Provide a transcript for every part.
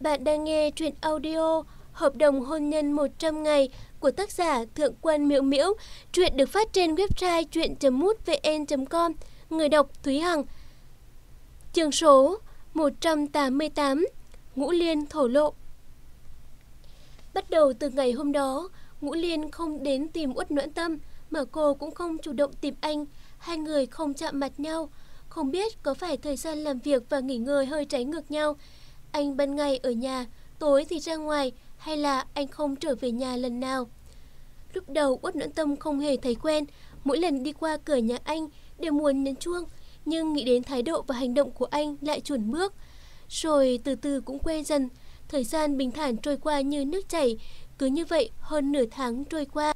Bạn đang nghe truyện audio Hợp đồng hôn nhân 100 ngày của tác giả Thượng Quan Miễu Miễu. Truyện được phát trên website truyện.mútvn.com. Người đọc Thúy Hằng. Chương số 188. Ngũ Liên thổ lộ. Bắt đầu từ ngày hôm đó, Ngũ Liên không đến tìm Uất Noãn Tâm, mà cô cũng không chủ động tìm anh. Hai người không chạm mặt nhau. Không biết có phải thời gian làm việc và nghỉ ngơi hơi trái ngược nhau. Anh ban ngày ở nhà, tối thì ra ngoài, hay là anh không trở về nhà lần nào. Lúc đầu Uất Noãn Tâm không hề thấy quen, mỗi lần đi qua cửa nhà anh đều muốn nhấn chuông, nhưng nghĩ đến thái độ và hành động của anh lại chùn bước. Rồi từ từ cũng quen dần, thời gian bình thản trôi qua như nước chảy, cứ như vậy hơn nửa tháng trôi qua.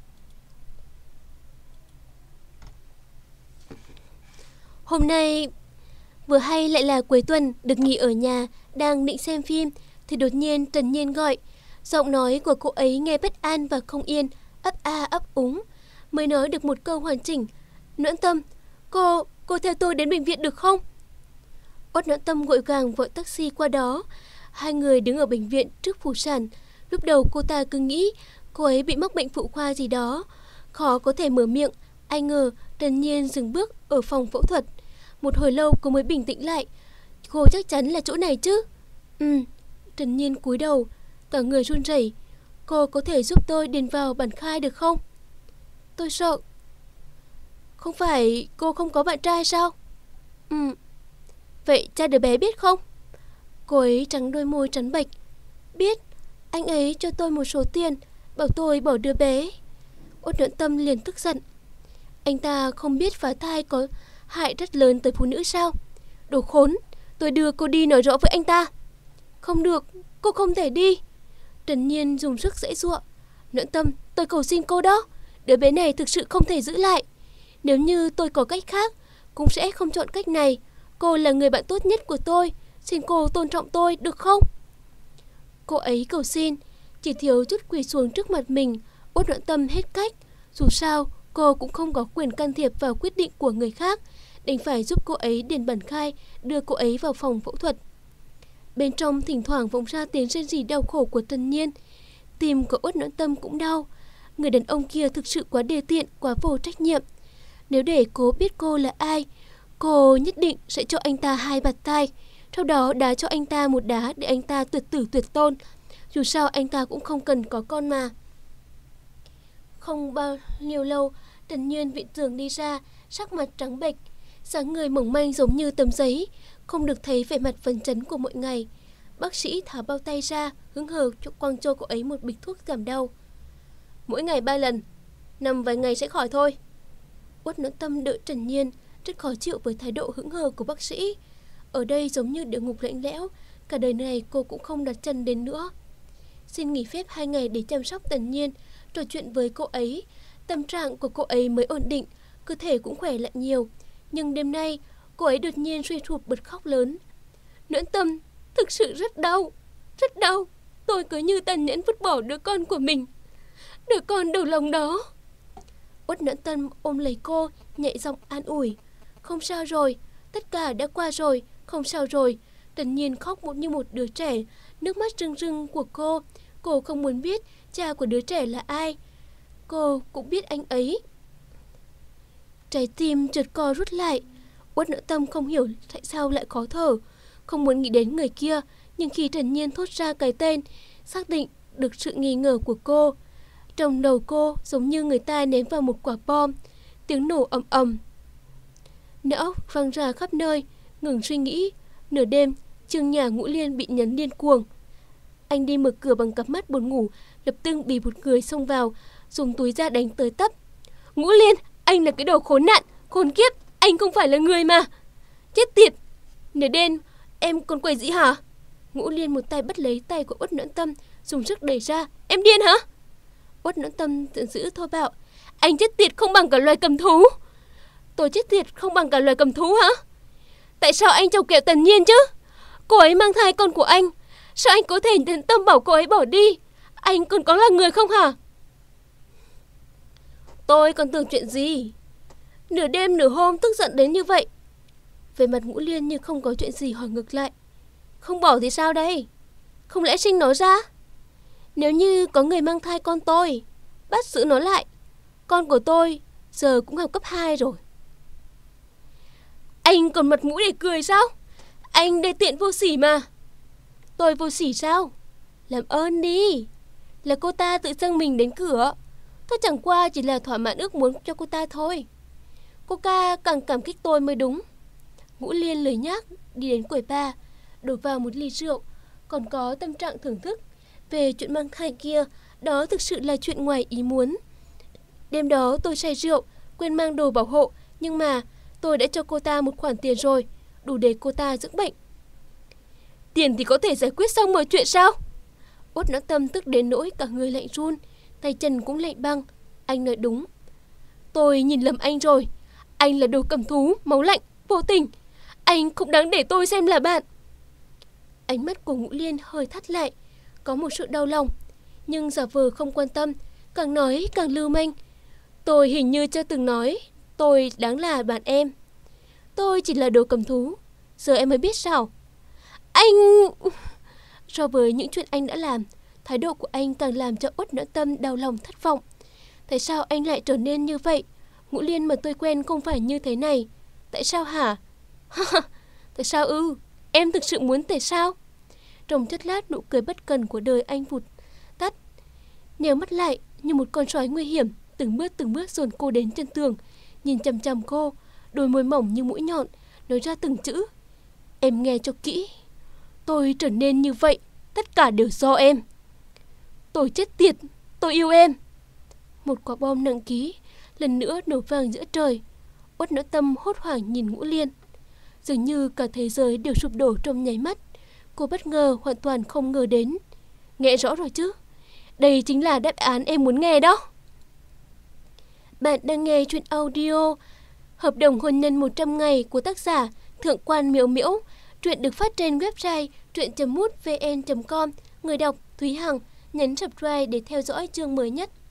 Hôm nay vừa hay lại là cuối tuần, được nghỉ ở nhà, đang định xem phim thì đột nhiên Trần Nhiên gọi. Giọng nói của cô ấy nghe bất an và không yên, ấp a ấp úng. Mới nói được một câu hoàn chỉnh. Noãn Tâm, cô theo tôi đến bệnh viện được không? Uất Noãn Tâm vội vàng gọi taxi qua đó. Hai người đứng ở bệnh viện trước phụ sản. Lúc đầu cô ta cứ nghĩ cô ấy bị mắc bệnh phụ khoa gì đó, khó có thể mở miệng. Ai ngờ Trần Nhiên dừng bước ở phòng phẫu thuật. Một hồi lâu cô mới bình tĩnh lại. Cô chắc chắn là chỗ này chứ? Trần Nhiên cúi đầu, cả người run rẩy. Cô có thể giúp tôi điền vào bản khai được không? Tôi sợ. Không phải cô không có bạn trai sao? Vậy cha đứa bé biết không? Cô ấy trắng đôi môi trắng bệch. Biết, anh ấy cho tôi một số tiền, bảo tôi bỏ đứa bé. Uất Noãn Tâm liền tức giận. Anh ta không biết phá thai có hại rất lớn tới phụ nữ sao? Đồ khốn, tôi đưa cô đi nói rõ với anh ta. Không được, cô không thể đi. Trần Nhiên dùng sức giãy giụa. Noãn Tâm, tôi cầu xin cô đó, đứa bé này thực sự không thể giữ lại. Nếu như tôi có cách khác, cũng sẽ không chọn cách này. Cô là người bạn tốt nhất của tôi, xin cô tôn trọng tôi được không? Cô ấy cầu xin, chỉ thiếu chút quỳ xuống trước mặt mình. Uất Noãn Tâm hết cách. Dù sao, cô cũng không có quyền can thiệp vào quyết định của người khác, đành phải giúp cô ấy điền bản khai, đưa cô ấy vào phòng phẫu thuật. Bên trong thỉnh thoảng vọng ra tiếng rên rỉ đau khổ của Trần Nhiên. Tim của Uất Noãn Tâm cũng đau. Người đàn ông kia thực sự quá đê tiện, quá vô trách nhiệm. Nếu để cô biết cô là ai, cô nhất định sẽ cho anh ta 2 bạt tai, sau đó đá cho anh ta một đá để anh ta tuyệt tử tuyệt tôn. Dù sao anh ta cũng không cần có con mà. Không bao nhiêu lâu, Trần Nhiên viện trưởng đi ra, sắc mặt trắng bệch, dáng người mỏng manh giống như tấm giấy, không được thấy vẻ mặt phấn chấn của mọi ngày. Bác sĩ tháo bao tay ra, hứng hờ quăng cho cô ấy một bịch thuốc giảm đau. Mỗi ngày 3 lần, nằm vài ngày sẽ khỏi thôi. Uất Noãn Tâm đợi Trần Nhiên, rất khó chịu với thái độ hững hờ của bác sĩ. Ở đây giống như địa ngục lạnh lẽo, cả đời này cô cũng không đặt chân đến nữa. Xin nghỉ phép 2 ngày để chăm sóc Trần Nhiên, trò chuyện với cô ấy. Tâm trạng của cô ấy mới ổn định, cơ thể cũng khỏe lại nhiều. Nhưng đêm nay, cô ấy đột nhiên suy sụp bật khóc lớn. Noãn Tâm, thực sự rất đau, rất đau. Tôi cứ như tàn nhẫn vứt bỏ đứa con của mình, đứa con đầu lòng đó. Uất Noãn Tâm ôm lấy cô, nhẹ giọng an ủi. Không sao rồi, tất cả đã qua rồi, không sao rồi. Trần Nhiên khóc như một đứa trẻ, nước mắt rưng rưng của cô. Cô không muốn biết cha của đứa trẻ là ai. Cô cũng biết anh ấy. Trái tim trượt co rút lại. Uất Noãn Tâm không hiểu tại sao lại khó thở, không muốn nghĩ đến người kia. Nhưng khi Trần Nhiên thốt ra cái tên, xác định được sự nghi ngờ của cô. Trong đầu cô giống như người ta ném vào một quả bom. Tiếng nổ ầm ầm, não văng ra khắp nơi. Ngừng suy nghĩ. Nửa đêm, Trương nhà Ngũ Liên bị nhấn điên cuồng. Anh đi mở cửa bằng cặp mắt buồn ngủ, lập tức bị một người xông vào, dùng túi ra đánh tới tấp. Ngũ Liên, anh là cái đồ khốn nạn, khốn kiếp, anh không phải là người mà. Chết tiệt, nửa đêm em còn quậy gì hả? Ngũ Liên một tay bắt lấy tay của Uất Noãn Tâm, dùng sức đẩy ra. Em điên hả? Uất Noãn Tâm giận dữ thô bạo. Anh chết tiệt không bằng cả loài cầm thú. Tôi chết tiệt không bằng cả loài cầm thú hả? Tại sao anh chọc kẹo Trần Nhiên chứ? Cô ấy mang thai con của anh, sao anh có thể nhận tâm bảo cô ấy bỏ đi? Anh còn có là người không hả? Tôi còn tưởng chuyện gì? Nửa đêm nửa hôm tức giận đến như vậy. Về mặt Ngũ Liên như không có chuyện gì hỏi ngược lại. Không bỏ thì sao đây? Không lẽ sinh nó ra? Nếu như có người mang thai con tôi, bắt giữ nó lại, con của tôi giờ cũng học cấp 2 rồi. Anh còn mặt mũi để cười sao? Anh đê tiện vô sỉ mà. Tôi vô sỉ sao? Làm ơn đi. Là cô ta tự dâng mình đến cửa. Tôi chẳng qua chỉ là thỏa mãn ước muốn cho cô ta thôi. Cô ta càng cảm kích tôi mới đúng. Ngũ Liên lười nhác đi đến quầy bar, đổ vào một ly rượu, còn có tâm trạng thưởng thức. Về chuyện mang thai kia, đó thực sự là chuyện ngoài ý muốn. Đêm đó tôi say rượu, quên mang đồ bảo hộ, nhưng mà tôi đã cho cô ta một khoản tiền rồi, đủ để cô ta dưỡng bệnh. Tiền thì có thể giải quyết xong mọi chuyện sao? Uất Noãn Tâm tức đến nỗi cả người lạnh run, tay chân cũng lạnh băng. Anh nói đúng. Tôi nhìn lầm anh rồi. Anh là đồ cầm thú, máu lạnh, vô tình. Anh không đáng để tôi xem là bạn. Ánh mắt của Ngũ Liên hơi thắt lại, có một sự đau lòng, nhưng giả vờ không quan tâm, càng nói càng lưu manh. Tôi hình như chưa từng nói tôi đáng là bạn em. Tôi chỉ là đồ cầm thú. Giờ em mới biết sao? Anh... So với những chuyện anh đã làm, thái độ của anh càng làm cho Uất Noãn Tâm đau lòng thất vọng. Tại sao anh lại trở nên như vậy? Ngũ Liên mà tôi quen không phải như thế này. Tại sao hả? Tại sao ư? Em thực sự muốn tại sao? Trong chốc lát nụ cười bất cần của đời anh vụt tắt. Nheo mắt lại như một con sói nguy hiểm, từng bước dồn cô đến chân tường, nhìn chằm chằm cô, đôi môi mỏng như mũi nhọn, nói ra từng chữ. Em nghe cho kỹ. Tôi trở nên như vậy, tất cả đều do em. Tôi chết tiệt, tôi yêu em. Một quả bom nặng ký lần nữa nổ vang giữa trời. Uất Noãn Tâm hốt hoảng nhìn Ngũ Liên. Dường như cả thế giới đều sụp đổ trong nháy mắt. Cô bất ngờ, hoàn toàn không ngờ đến. Nghe rõ rồi chứ? Đây chính là đáp án em muốn nghe đó. Bạn đang nghe chuyện audio Hợp đồng hôn nhân 100 ngày của tác giả Thượng quan Miễu Miễu. Truyện được phát trên website truyện.mútvn.com. Người đọc Thúy Hằng. Nhấn subscribe để theo dõi chương mới nhất.